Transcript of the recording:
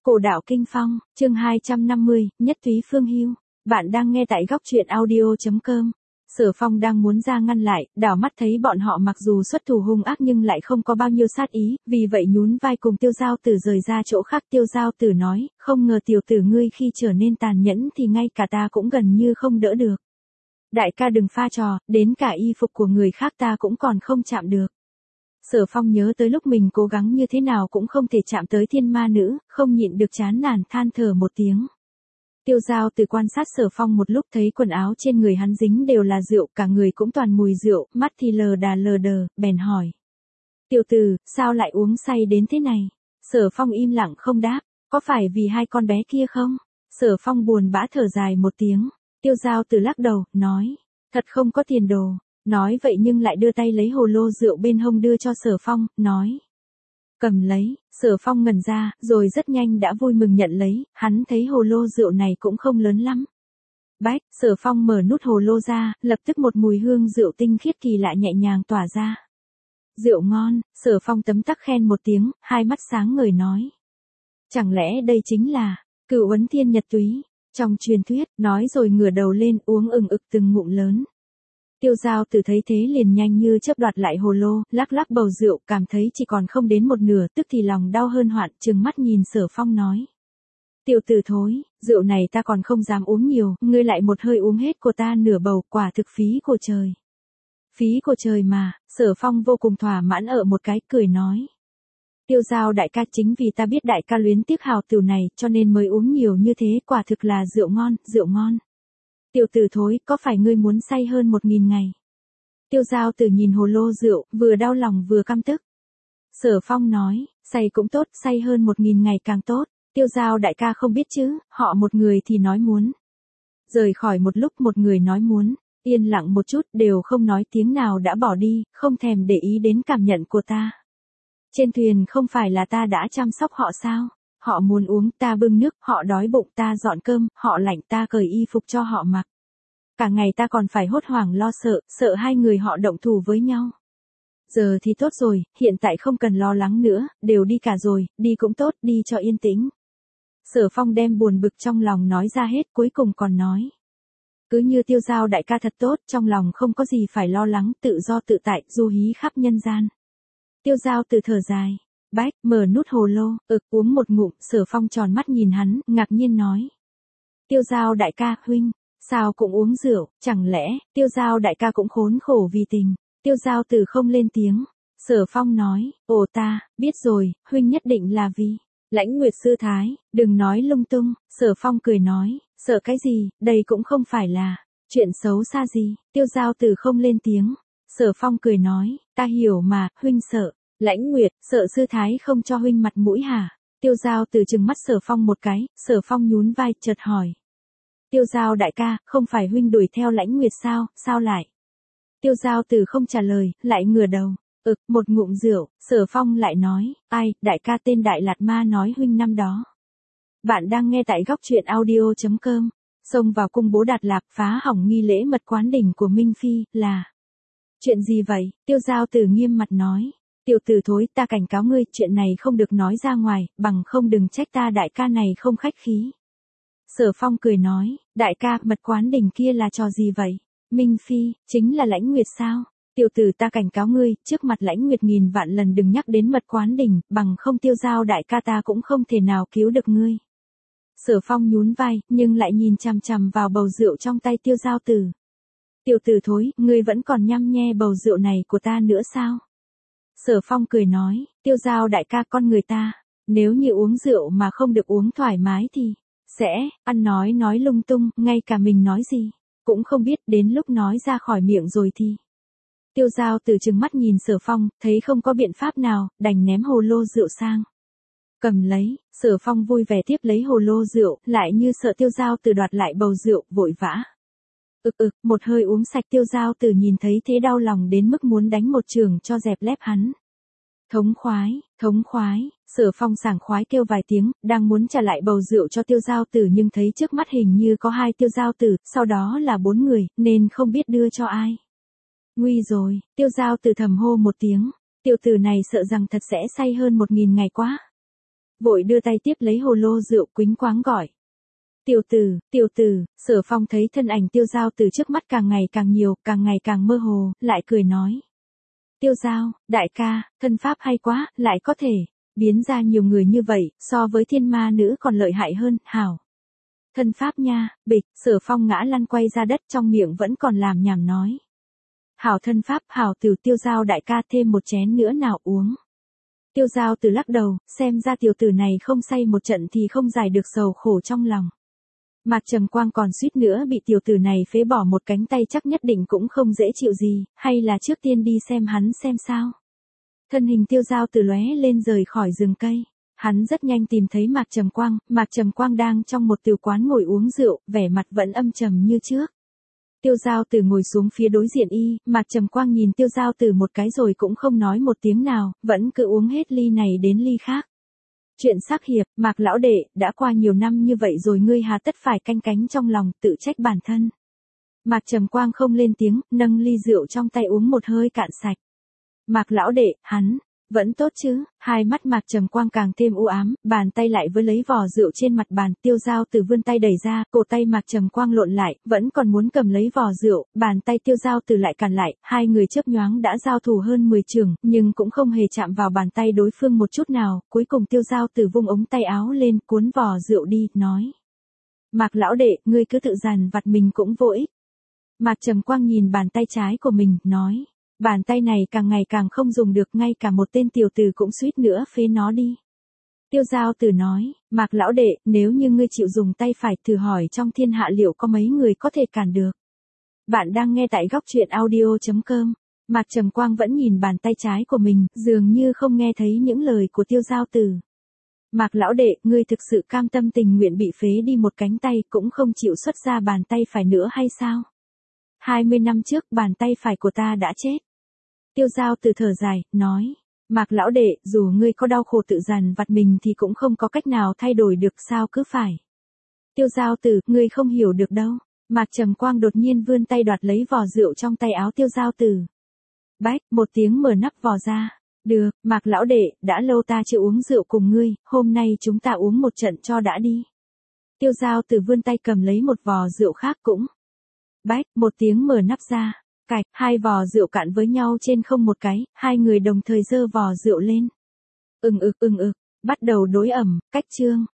Cổ đạo kinh phong, chương 250, nhất túy phương hưu. Bạn đang nghe tại góc truyện audio.com. Sở Phong đang muốn ra ngăn lại, đảo mắt thấy bọn họ mặc dù xuất thủ hung ác nhưng lại không có bao nhiêu sát ý, vì vậy nhún vai cùng Tiêu Giao Tử rời ra chỗ khác. Tiêu Giao Tử nói, không ngờ tiểu tử ngươi khi trở nên tàn nhẫn thì ngay cả ta cũng gần như không đỡ được. Đại ca đừng pha trò, đến cả y phục của người khác ta cũng còn không chạm được. Sở Phong nhớ tới lúc mình cố gắng như thế nào cũng không thể chạm tới thiên ma nữ, không nhịn được chán nản than thở một tiếng. Tiêu Giao Tử quan sát Sở Phong một lúc thấy quần áo trên người hắn dính đều là rượu, cả người cũng toàn mùi rượu, mắt thì lờ đờ, bèn hỏi. Tiểu tử, sao lại uống say đến thế này? Sở Phong im lặng không đáp, có phải vì hai con bé kia không? Sở Phong buồn bã thở dài một tiếng. Tiêu Giao Tử lắc đầu, nói, thật không có tiền đồ. Nói vậy nhưng lại đưa tay lấy hồ lô rượu bên hông đưa cho Sở Phong, nói. Cầm lấy, Sở Phong ngẩn ra, rồi rất nhanh đã vui mừng nhận lấy, hắn thấy hồ lô rượu này cũng không lớn lắm. Bách, Sở Phong mở nút hồ lô ra, lập tức một mùi hương rượu tinh khiết kỳ lạ nhẹ nhàng tỏa ra. Rượu ngon, Sở Phong tấm tắc khen một tiếng, hai mắt sáng ngời nói. Chẳng lẽ đây chính là Cửu Ấn Thiên Nhật Túy, trong truyền thuyết, nói rồi ngửa đầu lên uống ừng ực từng ngụm lớn. Tiêu Giao Tử thấy thế liền nhanh như chớp đoạt lại hồ lô, lắc lắc bầu rượu, cảm thấy chỉ còn không đến một nửa, tức thì lòng đau hơn hoạn, trừng mắt nhìn Sở Phong nói. Tiểu tử thối, rượu này ta còn không dám uống nhiều, ngươi lại một hơi uống hết của ta nửa bầu, quả thực phí của trời. Phí của trời mà, Sở Phong vô cùng thỏa mãn ở một cái, cười nói. Tiêu Giao đại ca, chính vì ta biết đại ca luyến tiếc hào tử này, cho nên mới uống nhiều như thế, quả thực là rượu ngon, rượu ngon. Tiểu tử thối, có phải ngươi muốn say hơn 1000 ngày? Tiêu Giao Tử nhìn hồ lô rượu, vừa đau lòng vừa căm tức. Sở Phong nói, say cũng tốt, say hơn 1000 ngày càng tốt. Tiêu Giao đại ca không biết chứ, họ một người thì nói muốn. Rời khỏi một lúc một người nói muốn, yên lặng một chút đều không nói tiếng nào đã bỏ đi, không thèm để ý đến cảm nhận của ta. Trên thuyền không phải là ta đã chăm sóc họ sao? Họ muốn uống ta bưng nước, họ đói bụng ta dọn cơm, họ lạnh ta cởi y phục cho họ mặc. Cả ngày ta còn phải hốt hoảng lo sợ, sợ hai người họ động thủ với nhau. Giờ thì tốt rồi, hiện tại không cần lo lắng nữa, đều đi cả rồi, đi cũng tốt, đi cho yên tĩnh. Sở Phong đem buồn bực trong lòng nói ra hết, cuối cùng còn nói. Cứ như Tiêu Giao đại ca thật tốt, trong lòng không có gì phải lo lắng, tự do tự tại, du hí khắp nhân gian. Tiêu Giao Tử thở dài. Bách, mở nút hồ lô, uống một ngụm, Sở Phong tròn mắt nhìn hắn, ngạc nhiên nói. Tiêu Giao đại ca, huynh, sao cũng uống rượu, chẳng lẽ, Tiêu Giao đại ca cũng khốn khổ vì tình. Tiêu Giao Tử không lên tiếng. Sở Phong nói, ồ ta, biết rồi, huynh nhất định là vì Lãnh Nguyệt sư thái, đừng nói lung tung. Sở Phong cười nói, sợ cái gì, đây cũng không phải là chuyện xấu xa gì. Tiêu Giao Tử không lên tiếng. Sở Phong cười nói, ta hiểu mà, huynh sợ. Lãnh Nguyệt, sợ sư thái không cho huynh mặt mũi hả? Tiêu Giao Tử trừng mắt Sở Phong một cái, Sở Phong nhún vai, chợt hỏi. Tiêu Giao đại ca, không phải huynh đuổi theo Lãnh Nguyệt sao, sao lại? Tiêu Giao Tử không trả lời, lại ngửa đầu. Một ngụm rượu, Sở Phong lại nói, ai, đại ca tên Đại Lạt Ma nói huynh năm đó. Bạn đang nghe tại góc truyện audio.com, xông vào cung bố Đạt Lạp phá hỏng nghi lễ mật quán đỉnh của Minh Phi, là. Chuyện gì vậy? Tiêu Giao Tử nghiêm mặt nói. Tiểu tử thối, ta cảnh cáo ngươi, chuyện này không được nói ra ngoài, bằng không đừng trách ta đại ca này không khách khí. Sở Phong cười nói, đại ca, mật quán đỉnh kia là trò gì vậy? Minh Phi, chính là Lãnh Nguyệt sao? Tiểu tử ta cảnh cáo ngươi, trước mặt Lãnh Nguyệt nghìn vạn lần đừng nhắc đến mật quán đỉnh, bằng không Tiêu Giao đại ca ta cũng không thể nào cứu được ngươi. Sở Phong nhún vai, nhưng lại nhìn chằm chằm vào bầu rượu trong tay Tiêu Giao Tử. Tiểu tử thối, ngươi vẫn còn nhăm nhe bầu rượu này của ta nữa sao? Sở Phong cười nói, Tiêu Giao đại ca, con người ta, nếu như uống rượu mà không được uống thoải mái thì sẽ ăn nói lung tung, ngay cả mình nói gì cũng không biết, đến lúc nói ra khỏi miệng rồi thì. Tiêu Giao Tử trừng mắt nhìn Sở Phong, thấy không có biện pháp nào, đành ném hồ lô rượu sang. Cầm lấy, Sở Phong vui vẻ tiếp lấy hồ lô rượu, lại như sợ Tiêu Giao Tử đoạt lại bầu rượu, vội vã. Một hơi uống sạch. Tiêu Giao Tử nhìn thấy thế đau lòng đến mức muốn đánh một chưởng cho dẹp lép hắn. Thống khoái, Sở Phong sảng khoái kêu vài tiếng, đang muốn trả lại bầu rượu cho Tiêu Giao Tử nhưng thấy trước mắt hình như có 2 Tiêu Giao Tử, sau đó là 4 người, nên không biết đưa cho ai. Nguy rồi, Tiêu Giao Tử thầm hô một tiếng, tiểu tử này sợ rằng thật sẽ say hơn 1000 ngày quá. vội đưa tay tiếp lấy hồ lô rượu quýnh quáng gọi. Tiểu tử, Sở Phong thấy thân ảnh Tiêu Giao Tử trước mắt càng ngày càng nhiều, càng ngày càng mơ hồ, lại cười nói. Tiêu Giao, đại ca, thân pháp hay quá, lại có thể biến ra nhiều người như vậy, so với thiên ma nữ còn lợi hại hơn, hảo. Thân pháp nha, bịch, Sở Phong ngã lăn quay ra đất trong miệng vẫn còn làm nhảm nói. Hảo thân pháp, hảo từ Tiêu Giao đại ca thêm một chén nữa nào uống. Tiêu Giao Tử lắc đầu, xem ra tiểu tử này không say một trận thì không giải được sầu khổ trong lòng. Mạc Trầm Quang còn suýt nữa bị tiểu tử này phế bỏ một cánh tay chắc nhất định cũng không dễ chịu gì, hay là trước tiên đi xem hắn xem sao. Thân hình Tiêu Giao Tử lóe lên rời khỏi rừng cây. Hắn rất nhanh tìm thấy Mạc Trầm Quang đang trong một tiểu quán ngồi uống rượu, vẻ mặt vẫn âm trầm như trước. Tiêu Giao Tử ngồi xuống phía đối diện y, Mạc Trầm Quang nhìn Tiêu Giao Tử một cái rồi cũng không nói một tiếng nào, vẫn cứ uống hết ly này đến ly khác. Chuyện sắc hiệp, Mạc lão đệ, đã qua nhiều năm như vậy rồi ngươi hà tất phải canh cánh trong lòng, tự trách bản thân. Mạc Trầm Quang không lên tiếng, nâng ly rượu trong tay uống một hơi cạn sạch. Mạc lão đệ, hắn vẫn tốt chứ? Hai mắt Mạc Trầm Quang càng thêm u ám, bàn tay lại với lấy vò rượu trên mặt bàn, Tiêu Giao Tử vươn tay đẩy ra, cổ tay Mạc Trầm Quang lộn lại, vẫn còn muốn cầm lấy vò rượu, bàn tay Tiêu Giao Tử lại cản lại, hai người chớp nhoáng đã giao thủ hơn 10 chưởng, nhưng cũng không hề chạm vào bàn tay đối phương một chút nào, cuối cùng Tiêu Giao Tử vung ống tay áo lên, cuốn vò rượu đi, nói: Mạc lão đệ, ngươi cứ tự dằn vặt mình cũng vô ích. Mạc Trầm Quang nhìn bàn tay trái của mình, nói: Bàn tay này càng ngày càng không dùng được, ngay cả một tên tiểu tử cũng suýt nữa phế nó đi. Tiêu Giao Tử nói: Mạc lão đệ, nếu như ngươi chịu dùng tay phải, thử hỏi trong thiên hạ liệu có mấy người có thể cản được. Bạn đang nghe tại góc truyện audio.com. Mạc Trầm Quang vẫn nhìn bàn tay trái của mình, dường như không nghe thấy những lời của Tiêu Giao Tử. Mạc lão đệ, ngươi thực sự cam tâm tình nguyện bị phế đi một cánh tay, cũng không chịu xuất ra bàn tay phải nữa hay sao? 20 năm trước bàn tay phải của ta đã chết. Tiêu Giao Tử thở dài, nói: Mạc lão đệ, dù ngươi có đau khổ tự dằn vặt mình thì cũng không có cách nào thay đổi được, sao cứ phải. Tiêu Giao Tử, ngươi không hiểu được đâu. Mạc Trầm Quang đột nhiên vươn tay đoạt lấy vò rượu trong tay áo Tiêu Giao Tử. Bách, một tiếng mở nắp vò ra. Được, Mạc lão đệ, đã lâu ta chưa uống rượu cùng ngươi, hôm nay chúng ta uống một trận cho đã đi. Tiêu Giao Tử vươn tay cầm lấy một vò rượu khác cũng. Bách, một tiếng mở nắp ra. Cạch, hai vò rượu cạn với nhau trên không một cái, hai người đồng thời giơ vò rượu lên. Bắt đầu đối ẩm, cách chương.